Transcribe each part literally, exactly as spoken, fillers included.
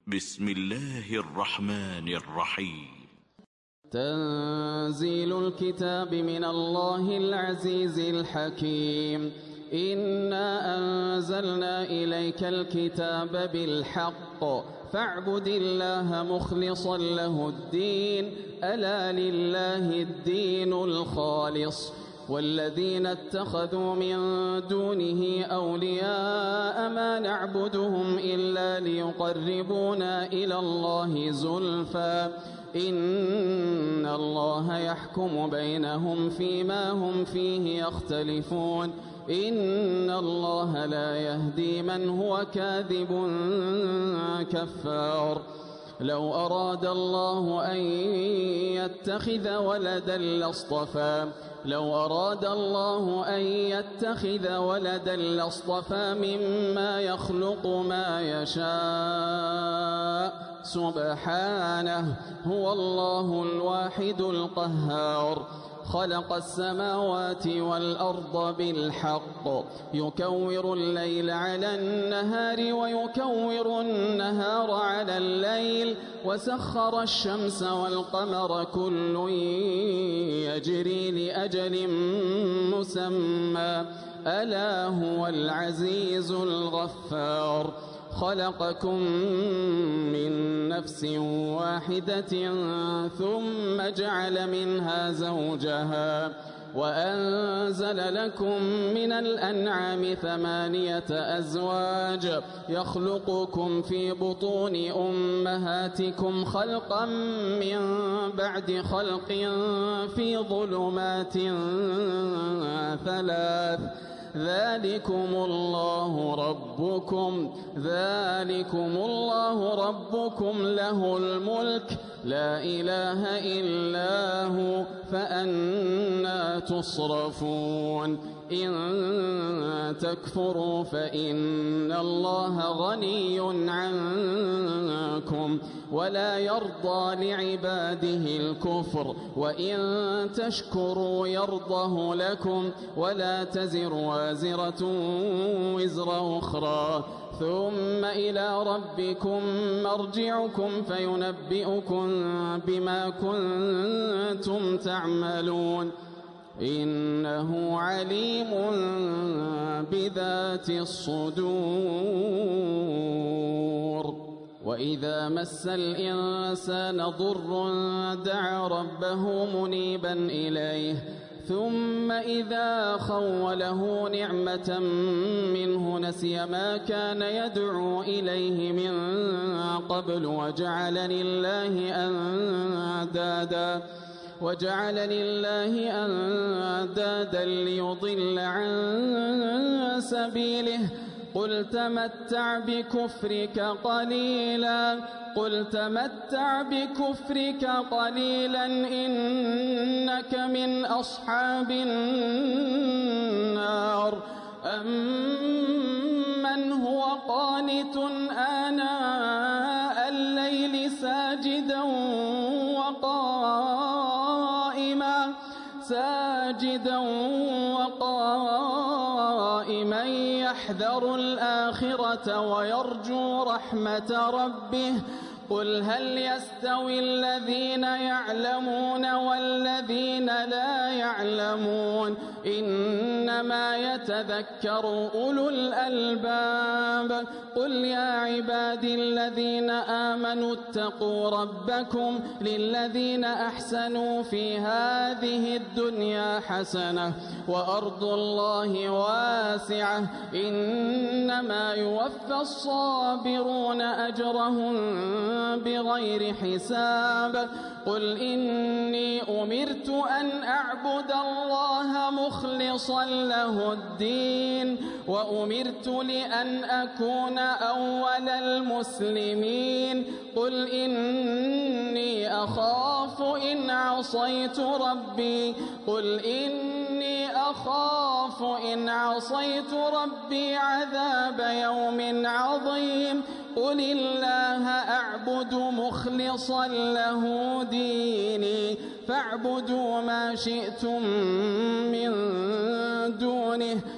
بسم الله الرحمن الرحيم. تنزيل الكتاب من الله العزيز الحكيم. إنا أنزلنا إليك الكتاب بالحق فاعبد الله مخلصا له الدين ألا لله الدين الخالص والذين اتخذوا من دونه أولياء ما نعبدهم إلا ليقربونا إلى الله زلفى إن الله يحكم بينهم فيما هم فيه يختلفون إن الله لا يهدي من هو كاذب كفار. لو أراد الله أن يتخذ ولدا لاصطفى لو أراد الله أن يتخذ ولدا لاصطفى مما يخلق ما يشاء سبحانه هو الله الواحد القهار. خلق السماوات والأرض بالحق يكور الليل على النهار ويكور النهار على الليل وسخر الشمس والقمر كل يجري لأجل مسمى ألا هو العزيز الغفار. خلقكم من نفس واحدة ثم جعل منها زوجها وأنزل لكم من الأنعام ثمانية أزواج يخلقكم في بطون أمهاتكم خلقا من بعد خلق في ظلمات ثلاث ذلكم الله ربكم ذلكم الله ربكم له الملك لا إله إلا هو فأنى تصرفون. إن تكفروا فإن الله غني عنكم ولا يرضى لعباده الكفر وإن تشكروا يرضه لكم ولا تزر وازرة وزر أخرى ثم إلى ربكم مرجعكم فينبئكم بما كنتم تعملون إنه عليم بذات الصدور. وإذا مس الإنسان ضر دعا ربه منيبا إليه ثم إذا خوله نعمة منه نسي ما كان يدعو إليه من قبل وجعل لله أندادا وجعل لله أندادا ليضل عن سبيله قل تمتع بكفرك قليلا قل تمتع بكفرك قليلا إنك من أصحاب النار. أمن هو قانت آناء الليل ساجدا وقائما ساجدا وقائما يحذر الآخرة ويرجو رحمة ربه قل هل يستوي الذين يعلمون والذين لا يعلمون إنما يتذكر أولو الألباب. قل يا عبادي الذين آمنوا اتقوا ربكم للذين أحسنوا في هذه الدنيا حسنة وأرض الله واسعة إنما يوفى الصابرون أجرهم بغير حساب. قل إني أمرت أن أعبد الله مخلصا له الدين وأمرت لأن أكون أول المسلمين. قل إني أخاف إن عصيت ربي قل إني أخاف إن عصيت ربي عذاب يوم عظيم. قل الله أعبد مخلصا له ديني فاعبدوا ما شئتم من دونه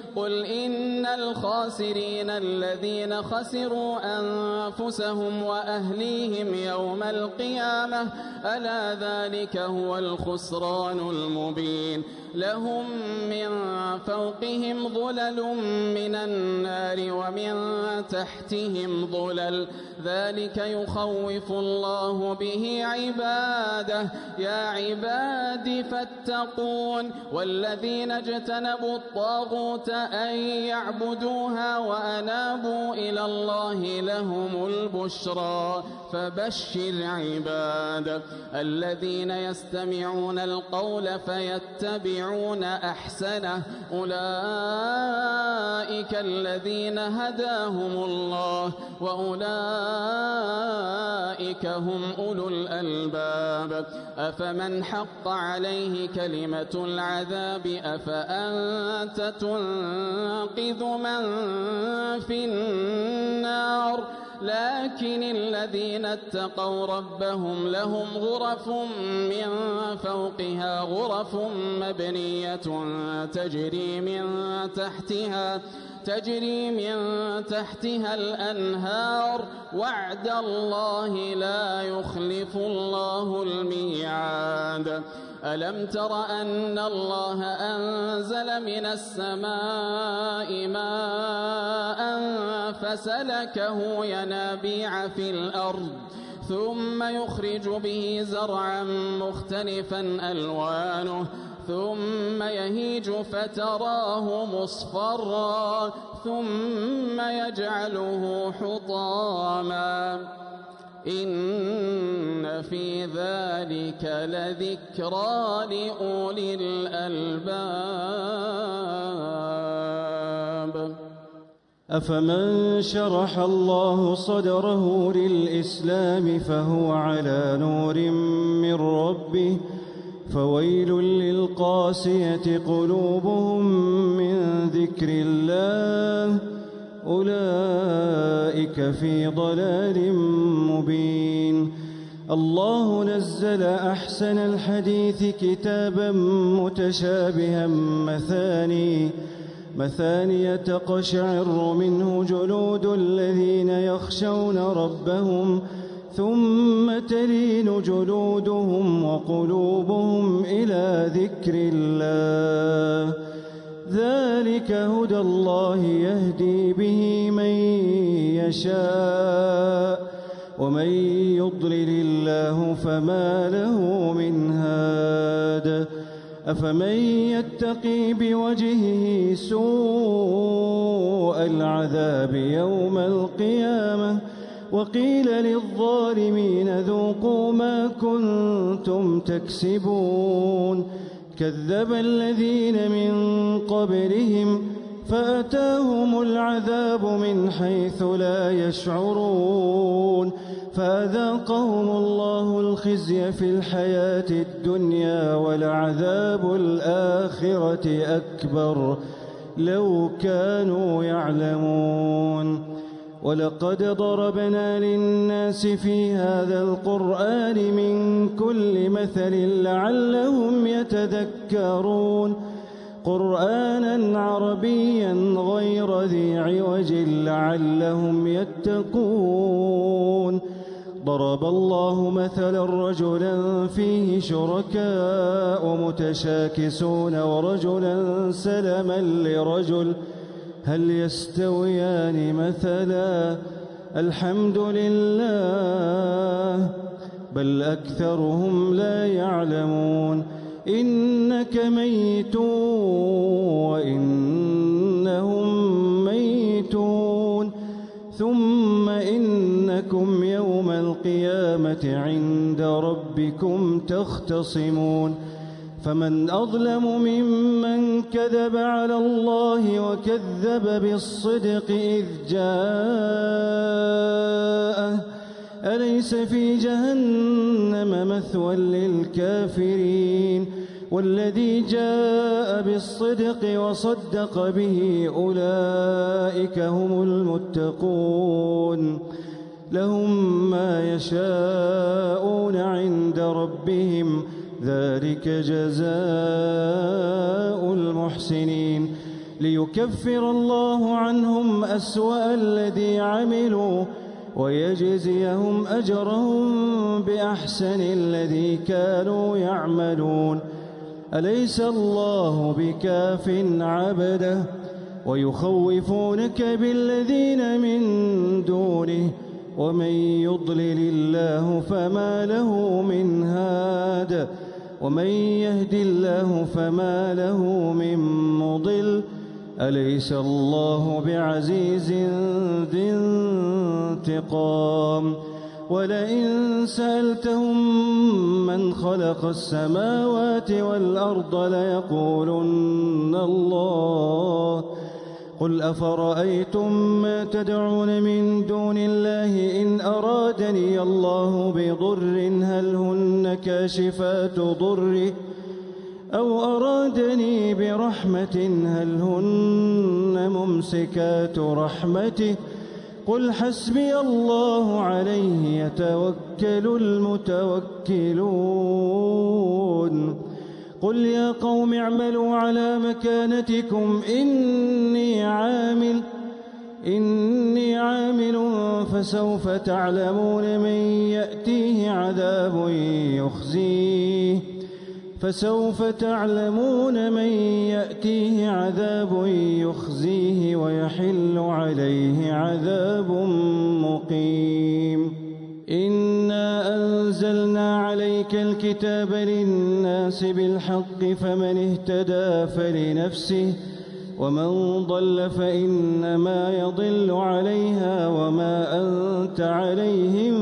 قل إن الخاسرين الذين خسروا أنفسهم وأهليهم يوم القيامة ألا ذلك هو الخسران المبين لهم من فوقهم ظلل من النار ومن تحتهم ظلل ذلك يخوف الله به عباده يا عباد فاتقون والذين اجتنبوا الطاغوت أن يعبدوها وأنابوا إلى الله لهم البشرى فبشر عباد الذين يستمعون القول فيتبعون أحسنه أولئك الذين هداهم الله وأولئك هم أولو الألباب أفمن حق عليه كلمة العذاب أفأنت تنقذ من في النار لكن الذين اتقوا ربهم لهم غرف من فوقها غرف مبنية تجري من تحتها تجري من تحتها الأنهار وعد الله لا يخلف الله الميعاد ألم تر أن الله أنزل من السماء ماء فسلكه ينابيع في الأرض ثم يخرج به زرعا مختلفا ألوانه ثم يهيج فتراه مصفرا ثم يجعله حطاما إن في ذلك لذكرى لأولي الألباب أفمن شرح الله صدره للإسلام فهو على نور من ربه فويل للقاسية قلوبهم من ذكر الله أولئك في ضلال مبين الله نزل أحسن الحديث كتابا متشابها مثاني مثاني تقشعر منه جلود الذين يخشون ربهم ثم تلين جلودهم وقلوبهم إلى ذكر الله ذلك هدى الله يهدي به من يشاء ومن يضلل الله فما له من هاد أفمن يتقي بوجهه سوء العذاب يوم القيامة وقيل للظالمين ذوقوا ما كنتم تكسبون كذب الذين من قبلهم فأتاهم العذاب من حيث لا يشعرون فأذاقهم الله الخزي في الحياة الدنيا ولعذاب الآخرة أكبر لو كانوا يعلمون ولقد ضربنا للناس في هذا القرآن من كل مثل لعلهم يتذكرون قرآنا عربيا غير ذي عوج لعلهم يتقون ضرب الله مثلا رجلا فيه شركاء متشاكسون ورجلا سلما لرجل هل يستويان مثلا الحمد لله بل أكثرهم لا يعلمون إنك ميت وإنهم ميتون ثم إنكم يوم القيامة عند ربكم تختصمون فمن أظلم ممن كذب على الله وكذب بالصدق إذ جاءه أليس في جهنم مثوى للكافرين والذي جاء بالصدق وصدق به أولئك هم المتقون لهم ما يشاءون عند ربهم ذلك جزاء المحسنين ليكفر الله عنهم أسوأ الذي عملوا ويجزيهم أجرهم بأحسن الذي كانوا يعملون. أليس الله بكاف عبده ويخوفونك بالذين من دونه ومن يضلل الله فما له من هاد ومن يهد الله فما له من مضل. أليس الله بعزيز ذي انتقام. ولئن سألتهم من خلق السماوات والأرض ليقولن الله. قل أفرأيتم ما تدعون من دون الله إن أرادني الله بضر هل هن كاشفات ضره أو أرادني برحمة هل هن ممسكات رحمته. قل حسبي الله عليه يتوكل المتوكلون. قل يا قوم اعملوا على مكانتكم إني عامل إني عامل فسوف تعلمون من يأتيه عذاب يخزيه فسوف تعلمون من يأتيه عذاب يخزيه ويحل عليه عذاب مقيم. إنا أنزلنا عليك الكتاب للناس بالحق فمن اهتدى فلنفسه ومن ضل فإنما يضل عليها وما أنت عليهم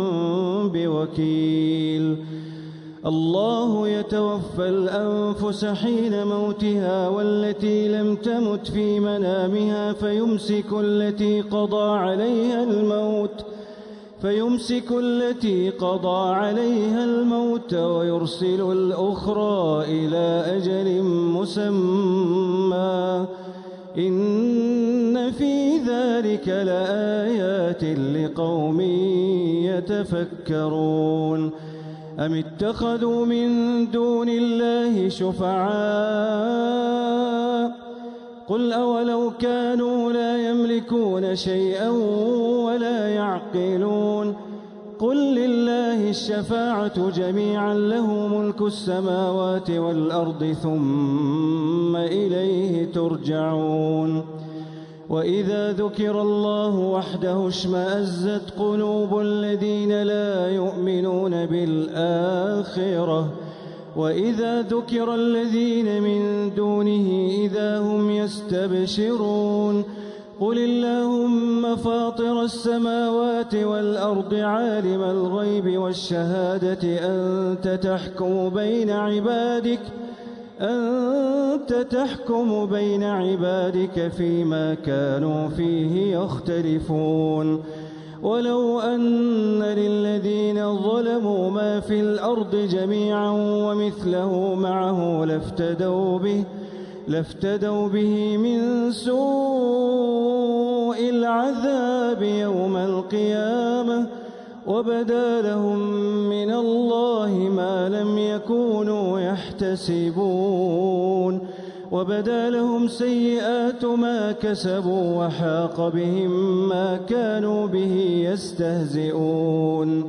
بوكيل. الله يتوفى الأنفس حين موتها والتي لم تمت في منامها فيمسك التي قضى عليها الموت فيمسك التي قضى عليها الموت ويرسل الأخرى إلى أجل مسمى. إن في ذلك لآيات لقوم يتفكرون. أم اتخذوا من دون الله شفعاء قل أولو كانوا لا يملكون شيئا ولا يعقلون. قل لله الشفاعة جميعا له ملك السماوات والأرض ثم إليه ترجعون. وإذا ذكر الله وحده اشمأزت قلوب الذين لا يؤمنون بالآخرة وإذا ذكر الذين من دونه إذا هم يستبشرون. قل اللهم فاطر السماوات والأرض عالم الغيب والشهادة أنت تحكم بين عبادك أنت تحكم بين عبادك فيما كانوا فيه يختلفون. ولو أن للذين ظلموا ما في الأرض جميعا ومثله معه لافتدوا به لافتدوا به من سوء العذاب يوم القيامة وبدا لهم من الله ما لم يكونوا يحتسبون. وبدا لهم سيئات ما كسبوا وحاق بهم ما كانوا به يستهزئون.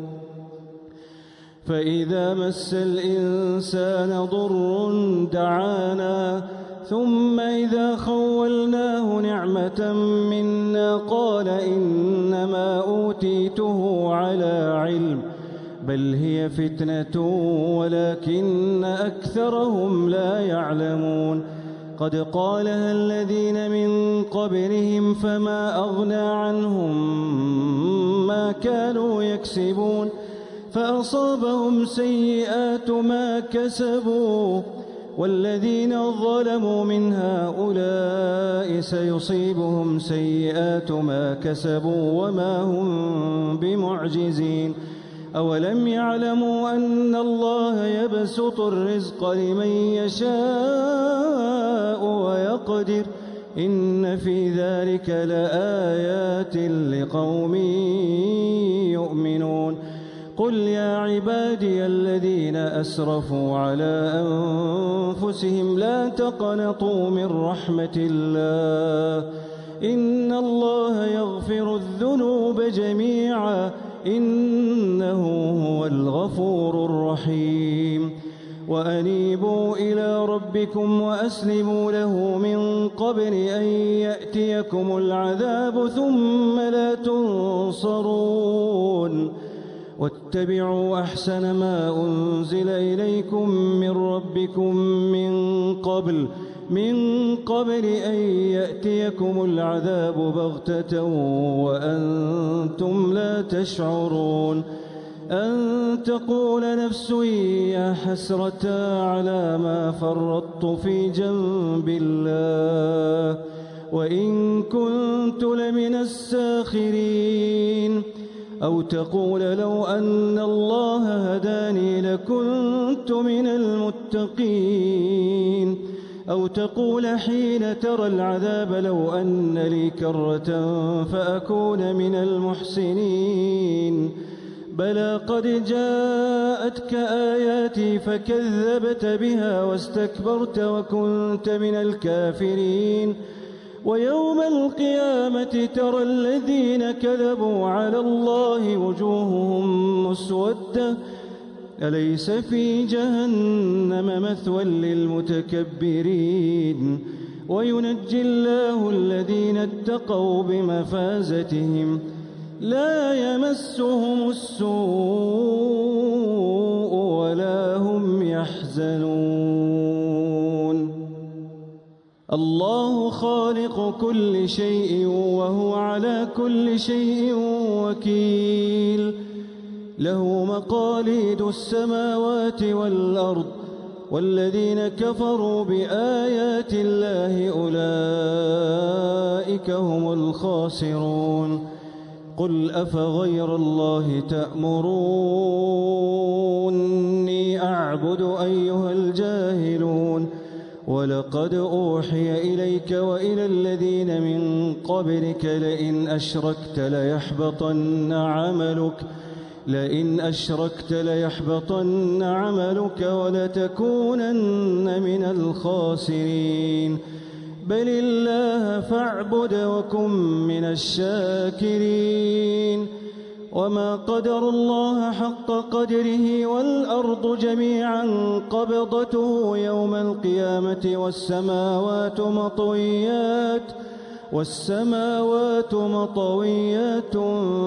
فإذا مس الإنسان ضر دعانا ثم إذا خولناه نعمة منا قال إنما أوتيته على علم بل هي فتنة ولكن أكثرهم لا يعلمون. قد قالها الذين من قبلهم فما أغنى عنهم ما كانوا يكسبون فأصابهم سيئات ما كسبوا والذين ظلموا من هؤلاء سيصيبهم سيئات ما كسبوا وما هم بمعجزين. أولم يعلموا أن الله يبسط الرزق لمن يشاء ويقدر إن في ذلك لآيات لقوم يؤمنون. قل يا عبادي الذين أسرفوا على أنفسهم لا تقنطوا من رحمة الله إن الله يغفر الذنوب جميعا إنه هو الغفور الرحيم وأنيبوا إلى ربكم وأسلموا له من قبل أن يأتيكم العذاب ثم لا تنصرون واتبعوا أحسن ما أنزل إليكم من ربكم من قبل من قبل أن يأتيكم العذاب بغتة وأنتم لا تشعرون أن تقول نفس يا حسرة على ما فرطت في جنب الله وإن كنت لمن الساخرين أو تقول لو أن الله هداني لكنت من المتقين أو تقول حين ترى العذاب لو أن لي كرة فأكون من المحسنين بلى قد جاءتك آياتي فكذبت بها واستكبرت وكنت من الكافرين ويوم القيامة ترى الذين كذبوا على الله وجوههم مسودة أليس في جهنم مثوى للمتكبرين وينجي الله الذين اتقوا بمفازتهم لا يمسهم السوء ولا هم يحزنون الله خالق كل شيء وهو على كل شيء وكيل له مقاليد السماوات والأرض والذين كفروا بآيات الله أولئك هم الخاسرون قل أفغير الله تأمروني أعبد أيها الجاهلون ولقد أوحي إليك وإلى الذين من قبلك لئن أشركت ليحبطن عملك لئن أشركت ليحبطن عملك ولتكونن من الخاسرين بل الله فاعبد وكن من الشاكرين وما قدر الله حق قدره والأرض جميعا قبضته يوم القيامة والسماوات مطويات والسماوات مطويات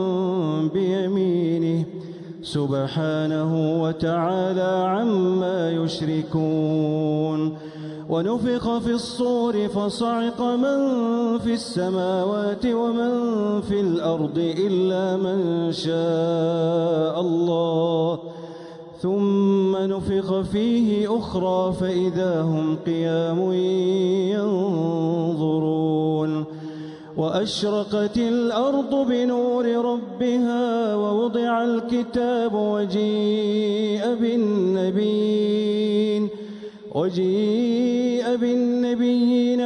بيمينه سبحانه وتعالى عما يشركون ونفخ في الصور فصعق من في السماوات ومن في الأرض إلا من شاء الله ثم نفخ فيه أخرى فإذا هم قيام ينظرون وأشرقت الأرض بنور ربها ووضع الكتاب وجيء بالنبيين وجيء بالنبيين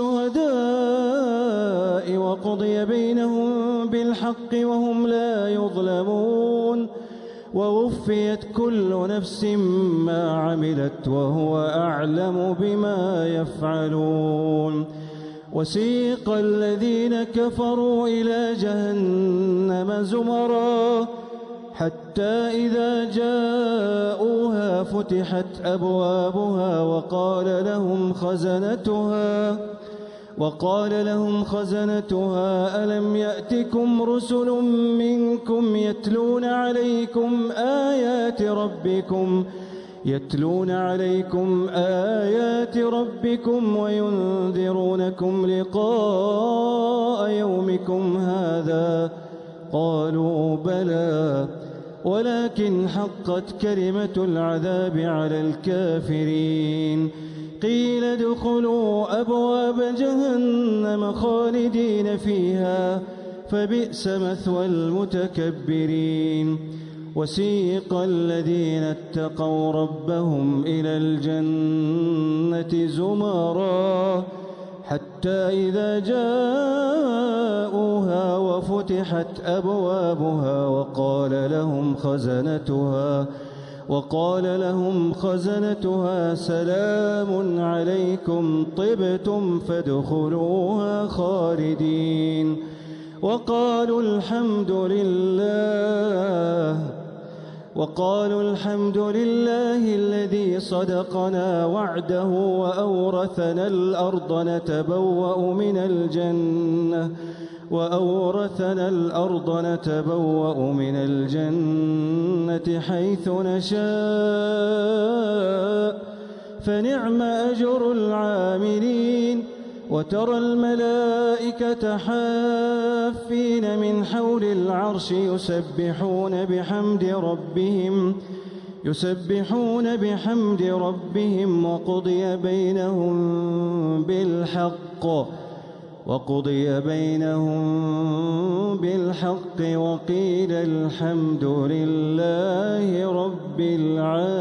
والشهداء وقضي بينهم بالحق وهم لا يظلمون ووفيت كل نفس ما عملت وهو أعلم بما يفعلون وسيق الذين كفروا إلى جهنم زمرا حتى إذا جاءوها فتحت أبوابها وقال لهم خزنتها وقال لهم خزنتها ألم يأتكم رسل منكم يتلون عليكم آيات ربكم يتلون عليكم آيات ربكم وينذرونكم لقاء يومكم هذا قالوا بلى ولكن حقت كلمة العذاب على الكافرين قيل ادخلوا أبواب جهنم خالدين فيها فبئس مثوى المتكبرين وسيق الذين اتقوا ربهم إلى الجنة زمرا حتى حتى إذا جاءوها وفتحت أبوابها وقال لهم خزنتها وقال لهم خزنتها سلام عليكم طبتم فادخلوها خالدين وقالوا الحمد لله وقالوا الحمد لله الذي صدقنا وعده وأورثنا الأرض نتبوأ من الجنة وأورثنا الأرض نتبوأ من الجنة حيث نشاء فنعم أجر العاملين وترى الملائكة حافين من حول العرش يسبحون بحمد ربهم يسبحون بحمد ربهم وقضي بينهم بالحق وقضي بينهم بالحق وقيل الحمد لله رب العالمين.